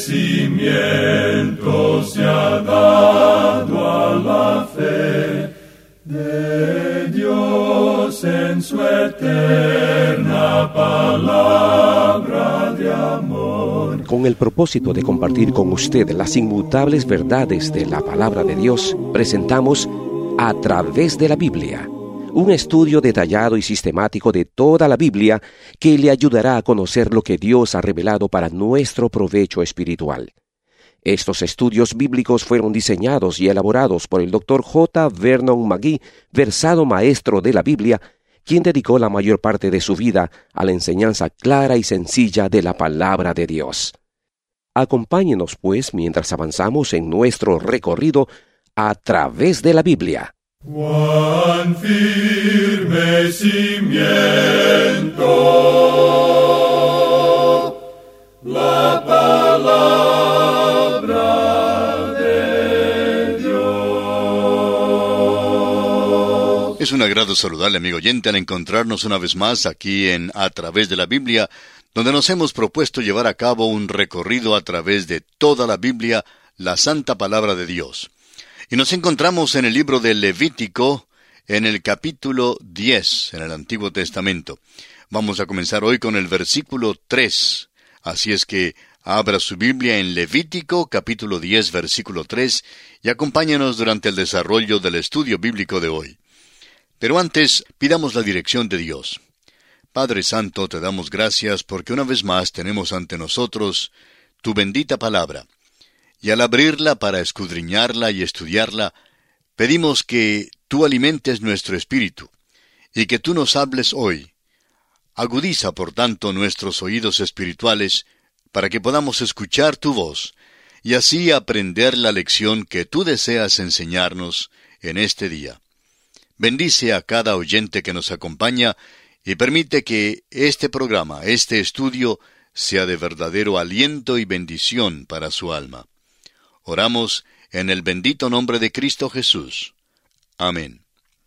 cimiento se ha dado a la fe de Dios en su eterna palabra de amor. Con el propósito de compartir con usted las inmutables verdades de la palabra de Dios, presentamos A Través de la Biblia, un estudio detallado y sistemático de toda la Biblia que le ayudará a conocer lo que Dios ha revelado para nuestro provecho espiritual. Estos estudios bíblicos fueron diseñados y elaborados por el Dr. J. Vernon McGee, versado maestro de la Biblia, quien dedicó la mayor parte de su vida a la enseñanza clara y sencilla de la palabra de Dios. Acompáñenos, pues, mientras avanzamos en nuestro recorrido a través de la Biblia. Cuán firme cimiento la palabra de Dios. Es un agrado saludarle, amigo oyente, al encontrarnos una vez más aquí en A Través de la Biblia, donde nos hemos propuesto llevar a cabo un recorrido a través de toda la Biblia, la Santa Palabra de Dios. Y nos encontramos en el libro de Levítico, en el capítulo 10, en el Antiguo Testamento. Vamos a comenzar hoy con el versículo 3. Así es que abra su Biblia en Levítico, capítulo 10, versículo 3, y acompáñanos durante el desarrollo del estudio bíblico de hoy. Pero antes, pidamos la dirección de Dios. Padre Santo, te damos gracias porque una vez más tenemos ante nosotros tu bendita palabra. Y al abrirla para escudriñarla y estudiarla, pedimos que tú alimentes nuestro espíritu, y que tú nos hables hoy. Agudiza, por tanto, nuestros oídos espirituales, para que podamos escuchar tu voz, y así aprender la lección que tú deseas enseñarnos en este día. Bendice a cada oyente que nos acompaña, y permite que este programa, este estudio, sea de verdadero aliento y bendición para su alma. Oramos en el bendito nombre de Cristo Jesús. Amén.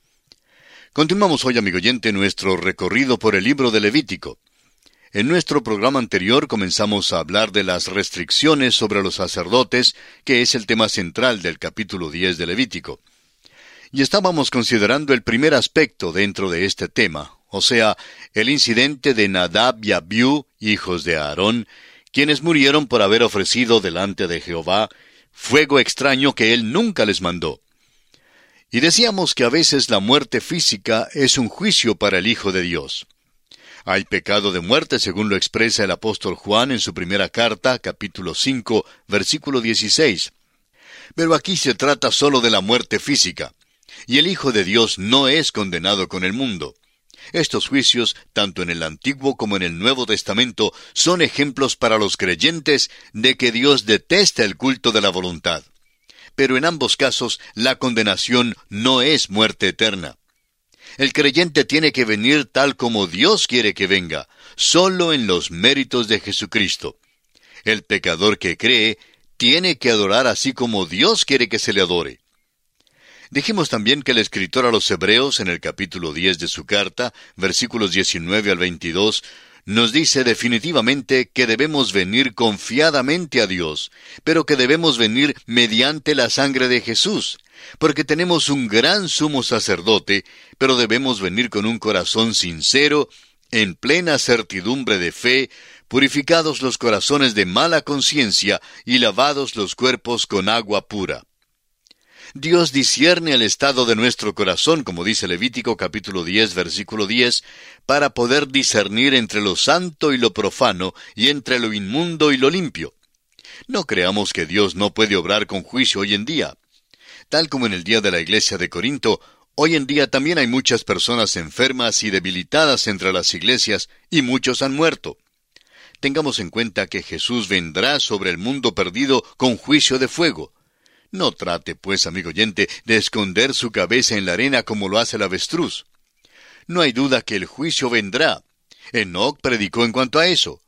Continuamos hoy, amigo oyente, nuestro recorrido por el libro de Levítico. En nuestro programa anterior comenzamos a hablar de las restricciones sobre los sacerdotes, que es el tema central del capítulo 10 de Levítico. Y estábamos considerando el primer aspecto dentro de este tema, o sea, el incidente de Nadab y Abiú, hijos de Aarón, quienes murieron por haber ofrecido delante de Jehová fuego extraño que él nunca les mandó. Y decíamos que a veces la muerte física es un juicio para el Hijo de Dios. Hay pecado de muerte, según lo expresa el apóstol Juan en su primera carta, capítulo 5, versículo 16. Pero aquí se trata solo de la muerte física, y el Hijo de Dios no es condenado con el mundo. Estos juicios, tanto en el Antiguo como en el Nuevo Testamento, son ejemplos para los creyentes de que Dios detesta el culto de la voluntad. Pero en ambos casos, la condenación no es muerte eterna. El creyente tiene que venir tal como Dios quiere que venga, solo en los méritos de Jesucristo. El pecador que cree tiene que adorar así como Dios quiere que se le adore. Dijimos también que el escritor a los Hebreos, en el capítulo 10 de su carta, versículos 19 al 22, nos dice definitivamente que debemos venir confiadamente a Dios, pero que debemos venir mediante la sangre de Jesús, porque tenemos un gran sumo sacerdote, pero debemos venir con un corazón sincero, en plena certidumbre de fe, purificados los corazones de mala conciencia y lavados los cuerpos con agua pura. Dios discierne el estado de nuestro corazón, como dice Levítico capítulo 10, versículo 10, para poder discernir entre lo santo y lo profano, y entre lo inmundo y lo limpio. No creamos que Dios no puede obrar con juicio hoy en día. Tal como en el día de la iglesia de Corinto, hoy en día también hay muchas personas enfermas y debilitadas entre las iglesias, y muchos han muerto. Tengamos en cuenta que Jesús vendrá sobre el mundo perdido con juicio de fuego. No trate, pues, amigo oyente, de esconder su cabeza en la arena como lo hace el avestruz. No hay duda que el juicio vendrá. Enoc predicó en cuanto a eso.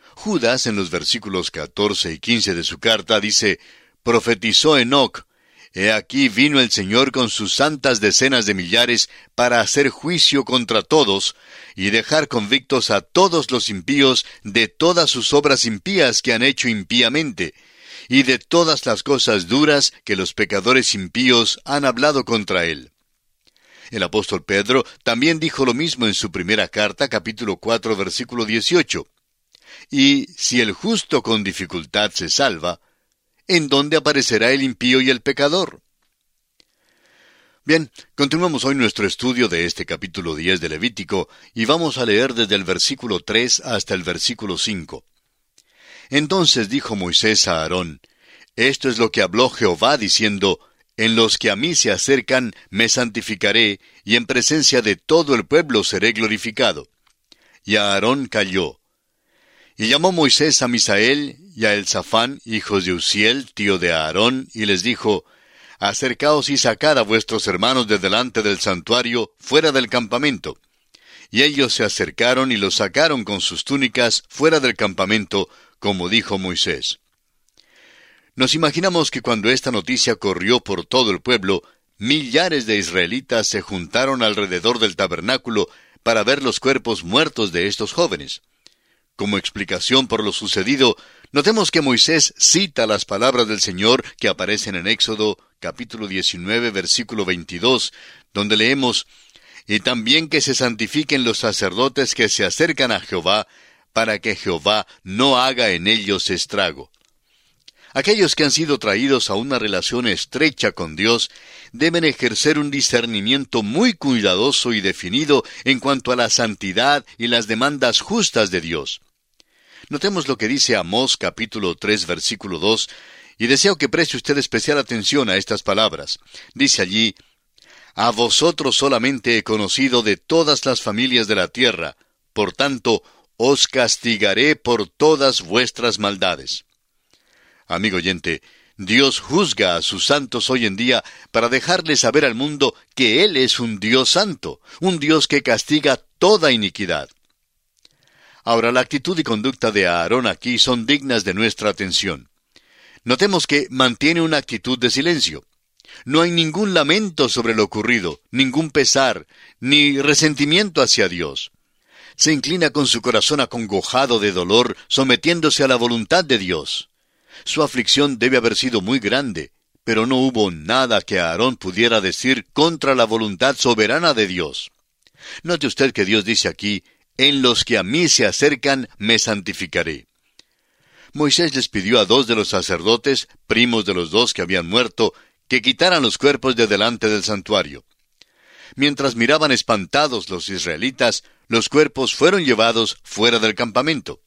Judas, en los versículos 14 y 15 de su carta, dice: profetizó Enoc: He aquí vino el Señor con sus santas decenas de millares para hacer juicio contra todos y dejar convictos a todos los impíos de todas sus obras impías que han hecho impíamente, y de todas las cosas duras que los pecadores impíos han hablado contra él. El apóstol Pedro también dijo lo mismo en su primera carta, capítulo 4, versículo 18. Y si el justo con dificultad se salva, ¿en dónde aparecerá el impío y el pecador? Bien, continuamos hoy nuestro estudio de este capítulo 10 de Levítico, y vamos a leer desde el versículo 3 hasta el versículo 5. Entonces dijo Moisés a Aarón: Esto es lo que habló Jehová, diciendo: En los que a mí se acercan me santificaré, y en presencia de todo el pueblo seré glorificado. Y Aarón calló. Y llamó Moisés a Misael y a Elzafán, hijos de Uziel, tío de Aarón, y les dijo: Acercaos y sacad a vuestros hermanos de delante del santuario, fuera del campamento. Y ellos se acercaron y los sacaron con sus túnicas fuera del campamento, como dijo Moisés. Nos imaginamos que cuando esta noticia corrió por todo el pueblo, millares de israelitas se juntaron alrededor del tabernáculo para ver los cuerpos muertos de estos jóvenes. Como explicación por lo sucedido, notemos que Moisés cita las palabras del Señor que aparecen en Éxodo, capítulo 19, versículo 22, donde leemos: Y también que se santifiquen los sacerdotes que se acercan a Jehová, para que Jehová no haga en ellos estrago. Aquellos que han sido traídos a una relación estrecha con Dios deben ejercer un discernimiento muy cuidadoso y definido en cuanto a la santidad y las demandas justas de Dios. Notemos lo que dice Amós capítulo 3 versículo 2, y deseo que preste usted especial atención a estas palabras. Dice allí: A vosotros solamente he conocido de todas las familias de la tierra, por tanto, os castigaré por todas vuestras maldades. Amigo oyente, Dios juzga a sus santos hoy en día para dejarles saber al mundo que Él es un Dios santo, un Dios que castiga toda iniquidad. Ahora, la actitud y conducta de Aarón aquí son dignas de nuestra atención. Notemos que mantiene una actitud de silencio. No hay ningún lamento sobre lo ocurrido, ningún pesar, ni resentimiento hacia Dios. Se inclina con su corazón acongojado de dolor, sometiéndose a la voluntad de Dios. Su aflicción debe haber sido muy grande, pero no hubo nada que Aarón pudiera decir contra la voluntad soberana de Dios. Note usted que Dios dice aquí: En los que a mí se acercan, me santificaré. Moisés les pidió a 2 de los sacerdotes, primos de los 2 que habían muerto, que quitaran los cuerpos de delante del santuario. Mientras miraban espantados los israelitas, los cuerpos fueron llevados fuera del campamento.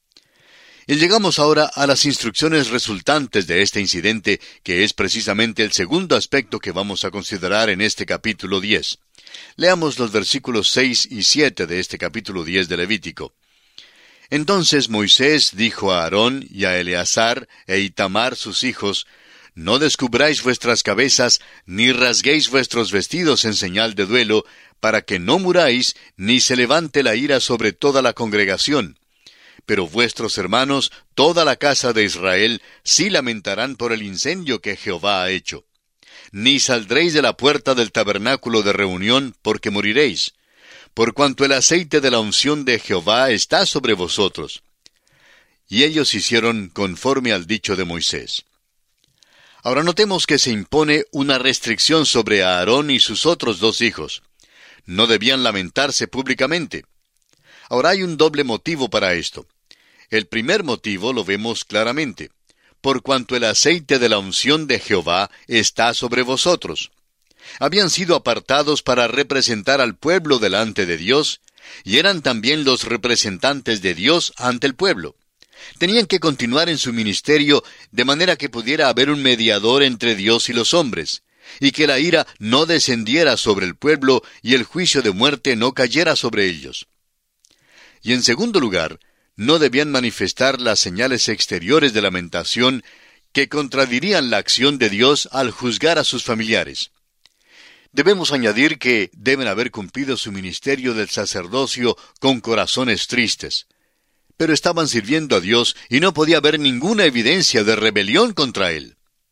Y llegamos ahora a las instrucciones resultantes de este incidente, que es precisamente el segundo aspecto que vamos a considerar en este capítulo 10. Leamos los versículos 6 y 7 de este capítulo 10 de Levítico. Entonces Moisés dijo a Aarón y a Eleazar e Itamar sus hijos: No descubráis vuestras cabezas, ni rasguéis vuestros vestidos en señal de duelo, para que no muráis, ni se levante la ira sobre toda la congregación. Pero vuestros hermanos, toda la casa de Israel, sí lamentarán por el incendio que Jehová ha hecho. Ni saldréis de la puerta del tabernáculo de reunión, porque moriréis, por cuanto el aceite de la unción de Jehová está sobre vosotros. Y ellos hicieron conforme al dicho de Moisés. Ahora notemos que se impone una restricción sobre Aarón y sus otros 2 hijos. No debían lamentarse públicamente. Ahora hay un doble motivo para esto. El primer motivo lo vemos claramente: por cuanto el aceite de la unción de Jehová está sobre vosotros. Habían sido apartados para representar al pueblo delante de Dios, y eran también los representantes de Dios ante el pueblo. Tenían que continuar en su ministerio de manera que pudiera haber un mediador entre Dios y los hombres, y que la ira no descendiera sobre el pueblo y el juicio de muerte no cayera sobre ellos. Y en segundo lugar, no debían manifestar las señales exteriores de lamentación que contradirían la acción de Dios al juzgar a sus familiares. Debemos añadir que deben haber cumplido su ministerio del sacerdocio con corazones tristes. Pero estaban sirviendo a Dios y no podía haber ninguna evidencia de rebelión contra Él.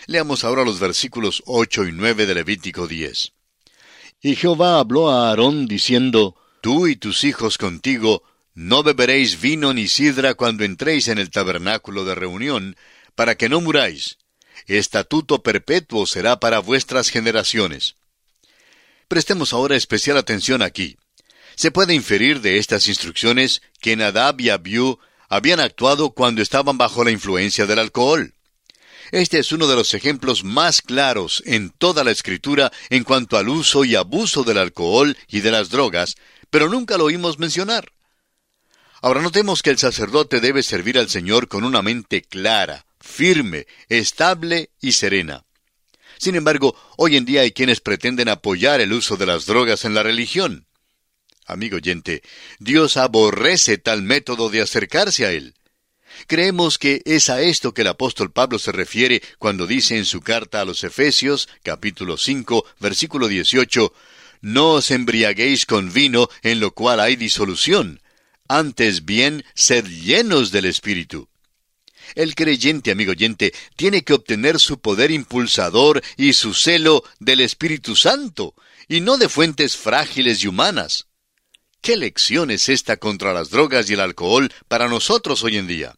Leamos ahora los versículos 8 y 9 de Levítico 10. Y Jehová habló a Aarón diciendo, Tú y tus hijos contigo no beberéis vino ni sidra cuando entréis en el tabernáculo de reunión, para que no muráis. Estatuto perpetuo será para vuestras generaciones. Prestemos ahora especial atención aquí. Se puede inferir de estas instrucciones que Nadab y Abiú habían actuado cuando estaban bajo la influencia del alcohol. Este es uno de los ejemplos más claros en toda la Escritura en cuanto al uso y abuso del alcohol y de las drogas, pero nunca lo oímos mencionar. Ahora notemos que el sacerdote debe servir al Señor con una mente clara, firme, estable y serena. Sin embargo, hoy en día hay quienes pretenden apoyar el uso de las drogas en la religión. Amigo oyente, Dios aborrece tal método de acercarse a Él. Creemos que es a esto que el apóstol Pablo se refiere cuando dice en su carta a los Efesios, capítulo 5, versículo 18, No os embriaguéis con vino en lo cual hay disolución, antes bien, sed llenos del Espíritu. El creyente, amigo oyente, tiene que obtener su poder impulsador y su celo del Espíritu Santo, y no de fuentes frágiles y humanas. ¿Qué lección es esta contra las drogas y el alcohol para nosotros hoy en día?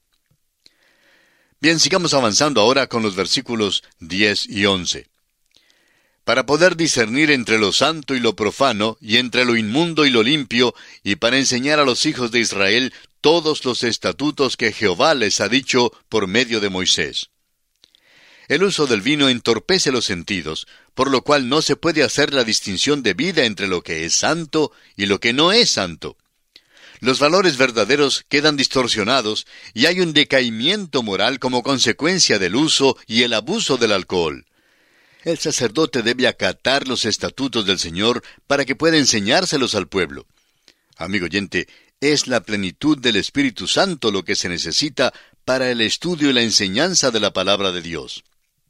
Bien, sigamos avanzando ahora con los versículos 10 y 11. Para poder discernir entre lo santo y lo profano, y entre lo inmundo y lo limpio, y para enseñar a los hijos de Israel todos los estatutos que Jehová les ha dicho por medio de Moisés. El uso del vino entorpece los sentidos, por lo cual no se puede hacer la distinción debida entre lo que es santo y lo que no es santo. Los valores verdaderos quedan distorsionados y hay un decaimiento moral como consecuencia del uso y el abuso del alcohol. El sacerdote debe acatar los estatutos del Señor para que pueda enseñárselos al pueblo. Amigo oyente, es la plenitud del Espíritu Santo lo que se necesita para el estudio y la enseñanza de la palabra de Dios.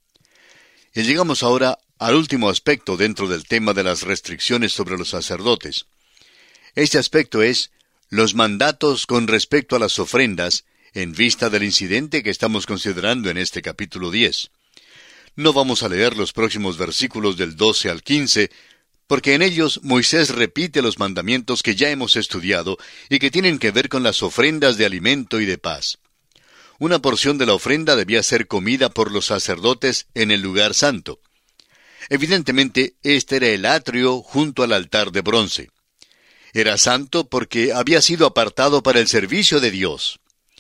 Y llegamos ahora al último aspecto dentro del tema de las restricciones sobre los sacerdotes. Este aspecto es los mandatos con respecto a las ofrendas en vista del incidente que estamos considerando en este capítulo 10. No vamos a leer los próximos versículos del 12 al 15, porque en ellos Moisés repite los mandamientos que ya hemos estudiado y que tienen que ver con las ofrendas de alimento y de paz. Una porción de la ofrenda debía ser comida por los sacerdotes en el lugar santo. Evidentemente, este era el atrio junto al altar de bronce. Era santo porque había sido apartado para el servicio de Dios.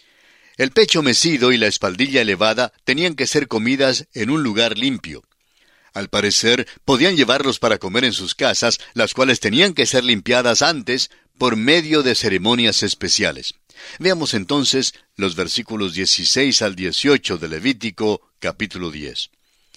El pecho mecido y la espaldilla elevada tenían que ser comidas en un lugar limpio. Al parecer, podían llevarlos para comer en sus casas, las cuales tenían que ser limpiadas antes por medio de ceremonias especiales. Veamos entonces los versículos 16 al 18 de Levítico, capítulo 10.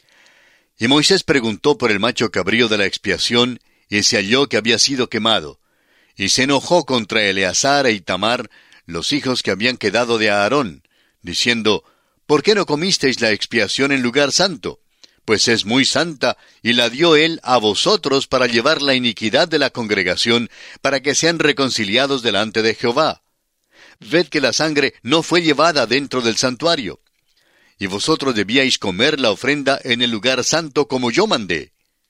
Y Moisés preguntó por el macho cabrío de la expiación, y se halló que había sido quemado. Y se enojó contra Eleazar e Itamar, los hijos que habían quedado de Aarón, diciendo, ¿por qué no comisteis la expiación en lugar santo? Pues es muy santa, y la dio él a vosotros para llevar la iniquidad de la congregación, para que sean reconciliados delante de Jehová. Ved que la sangre no fue llevada dentro del santuario. Y vosotros debíais comer la ofrenda en el lugar santo como yo mandé.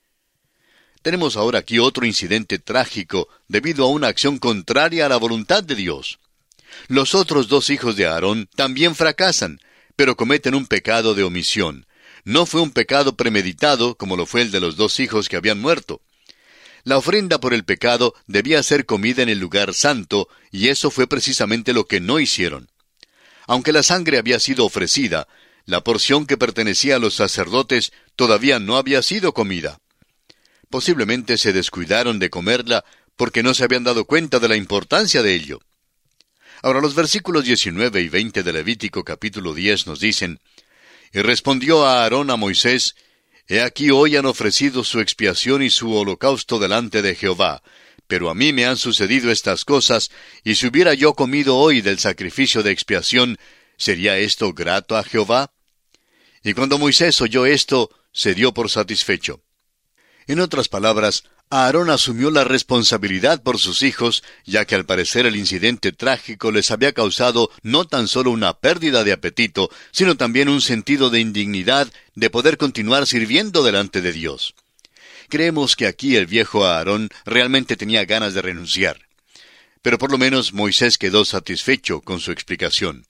Tenemos ahora aquí otro incidente trágico debido a una acción contraria a la voluntad de Dios. Los otros dos hijos de Aarón también fracasan, pero cometen un pecado de omisión. No fue un pecado premeditado como lo fue el de los dos hijos que habían muerto. La ofrenda por el pecado debía ser comida en el lugar santo, y eso fue precisamente lo que no hicieron. Aunque la sangre había sido ofrecida, la porción que pertenecía a los sacerdotes todavía no había sido comida. Posiblemente se descuidaron de comerla porque no se habían dado cuenta de la importancia de ello. Ahora los versículos 19 y 20 de Levítico capítulo 10 nos dicen, Y respondió a Aarón a Moisés, He aquí hoy han ofrecido su expiación y su holocausto delante de Jehová, pero a mí me han sucedido estas cosas, y si hubiera yo comido hoy del sacrificio de expiación, ¿sería esto grato a Jehová? Y cuando Moisés oyó esto, se dio por satisfecho. En otras palabras, Aarón asumió la responsabilidad por sus hijos, ya que al parecer el incidente trágico les había causado no tan solo una pérdida de apetito, sino también un sentido de indignidad de poder continuar sirviendo delante de Dios. Creemos que aquí el viejo Aarón realmente tenía ganas de renunciar. Pero por lo menos Moisés quedó satisfecho con su explicación.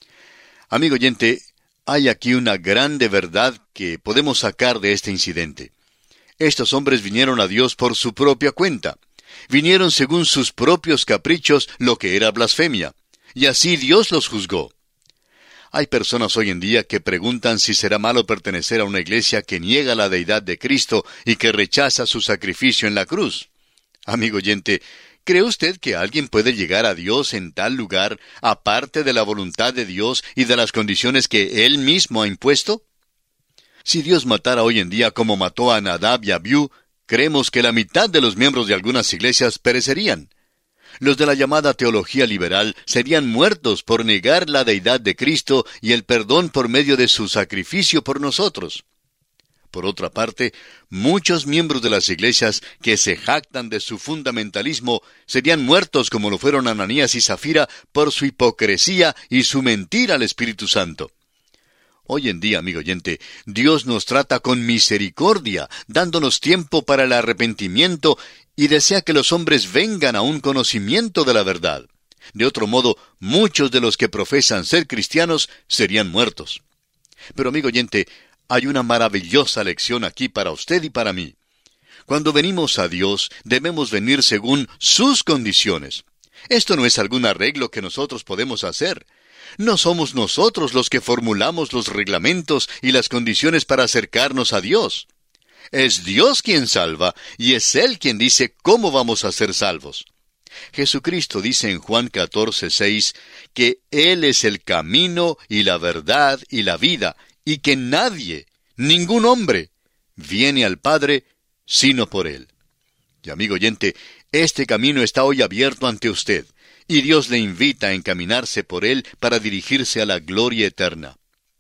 Amigo oyente, hay aquí una grande verdad que podemos sacar de este incidente. Estos hombres vinieron a Dios por su propia cuenta. Vinieron según sus propios caprichos, lo que era blasfemia. Y así Dios los juzgó. Hay personas hoy en día que preguntan si será malo pertenecer a una iglesia que niega la deidad de Cristo y que rechaza su sacrificio en la cruz. Amigo oyente, ¿cree usted que alguien puede llegar a Dios en tal lugar, aparte de la voluntad de Dios y de las condiciones que Él mismo ha impuesto? Si Dios matara hoy en día como mató a Nadab y Abiú, creemos que la mitad de los miembros de algunas iglesias perecerían. Los de la llamada teología liberal serían muertos por negar la deidad de Cristo y el perdón por medio de su sacrificio por nosotros. Por otra parte, muchos miembros de las iglesias que se jactan de su fundamentalismo serían muertos como lo fueron Ananías y Zafira por su hipocresía y su mentira al Espíritu Santo. Hoy en día, amigo oyente, Dios nos trata con misericordia, dándonos tiempo para el arrepentimiento y desea que los hombres vengan a un conocimiento de la verdad. De otro modo, muchos de los que profesan ser cristianos serían muertos. Pero, amigo oyente, hay una maravillosa lección aquí para usted y para mí. Cuando venimos a Dios, debemos venir según sus condiciones. Esto no es algún arreglo que nosotros podemos hacer. No somos nosotros los que formulamos los reglamentos y las condiciones para acercarnos a Dios. Es Dios quien salva, y es Él quien dice cómo vamos a ser salvos. Jesucristo dice en Juan 14:6 que Él es el camino y la verdad y la vida, y que nadie, ningún hombre, viene al Padre sino por Él. Y amigo oyente, este camino está hoy abierto ante usted, y Dios le invita a encaminarse por él para dirigirse a la gloria eterna.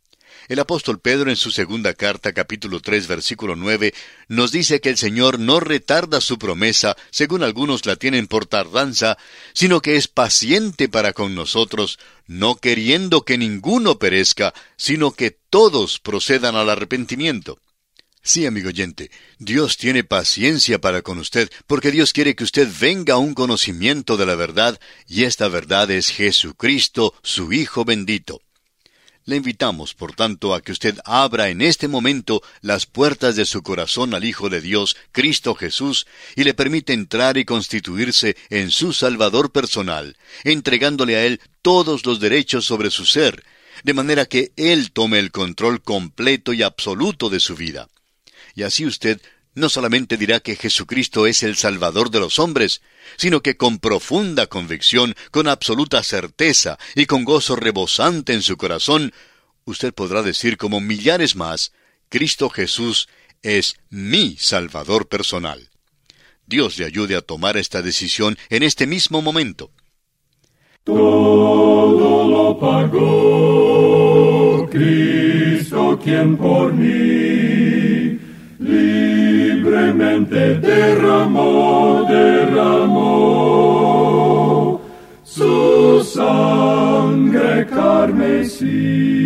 El apóstol Pedro en su segunda carta, capítulo 3, versículo 9, nos dice que el Señor no retarda su promesa, según algunos la tienen por tardanza, sino que es paciente para con nosotros, no queriendo que ninguno perezca, sino que todos procedan al arrepentimiento. Sí, amigo oyente, Dios tiene paciencia para con usted, porque Dios quiere que usted venga a un conocimiento de la verdad, y esta verdad es Jesucristo, su Hijo bendito. Le invitamos, por tanto, a que usted abra en este momento las puertas de su corazón al Hijo de Dios, Cristo Jesús, y le permita entrar y constituirse en su Salvador personal, entregándole a Él todos los derechos sobre su ser, de manera que Él tome el control completo y absoluto de su vida. Y así usted no solamente dirá que Jesucristo es el Salvador de los hombres, sino que con profunda convicción, con absoluta certeza y con gozo rebosante en su corazón, usted podrá decir como millares más, Cristo Jesús es mi Salvador personal. Dios le ayude a tomar esta decisión en este mismo momento. Todo lo pagó Cristo quien por mí libremente derramó su sangre carmesí.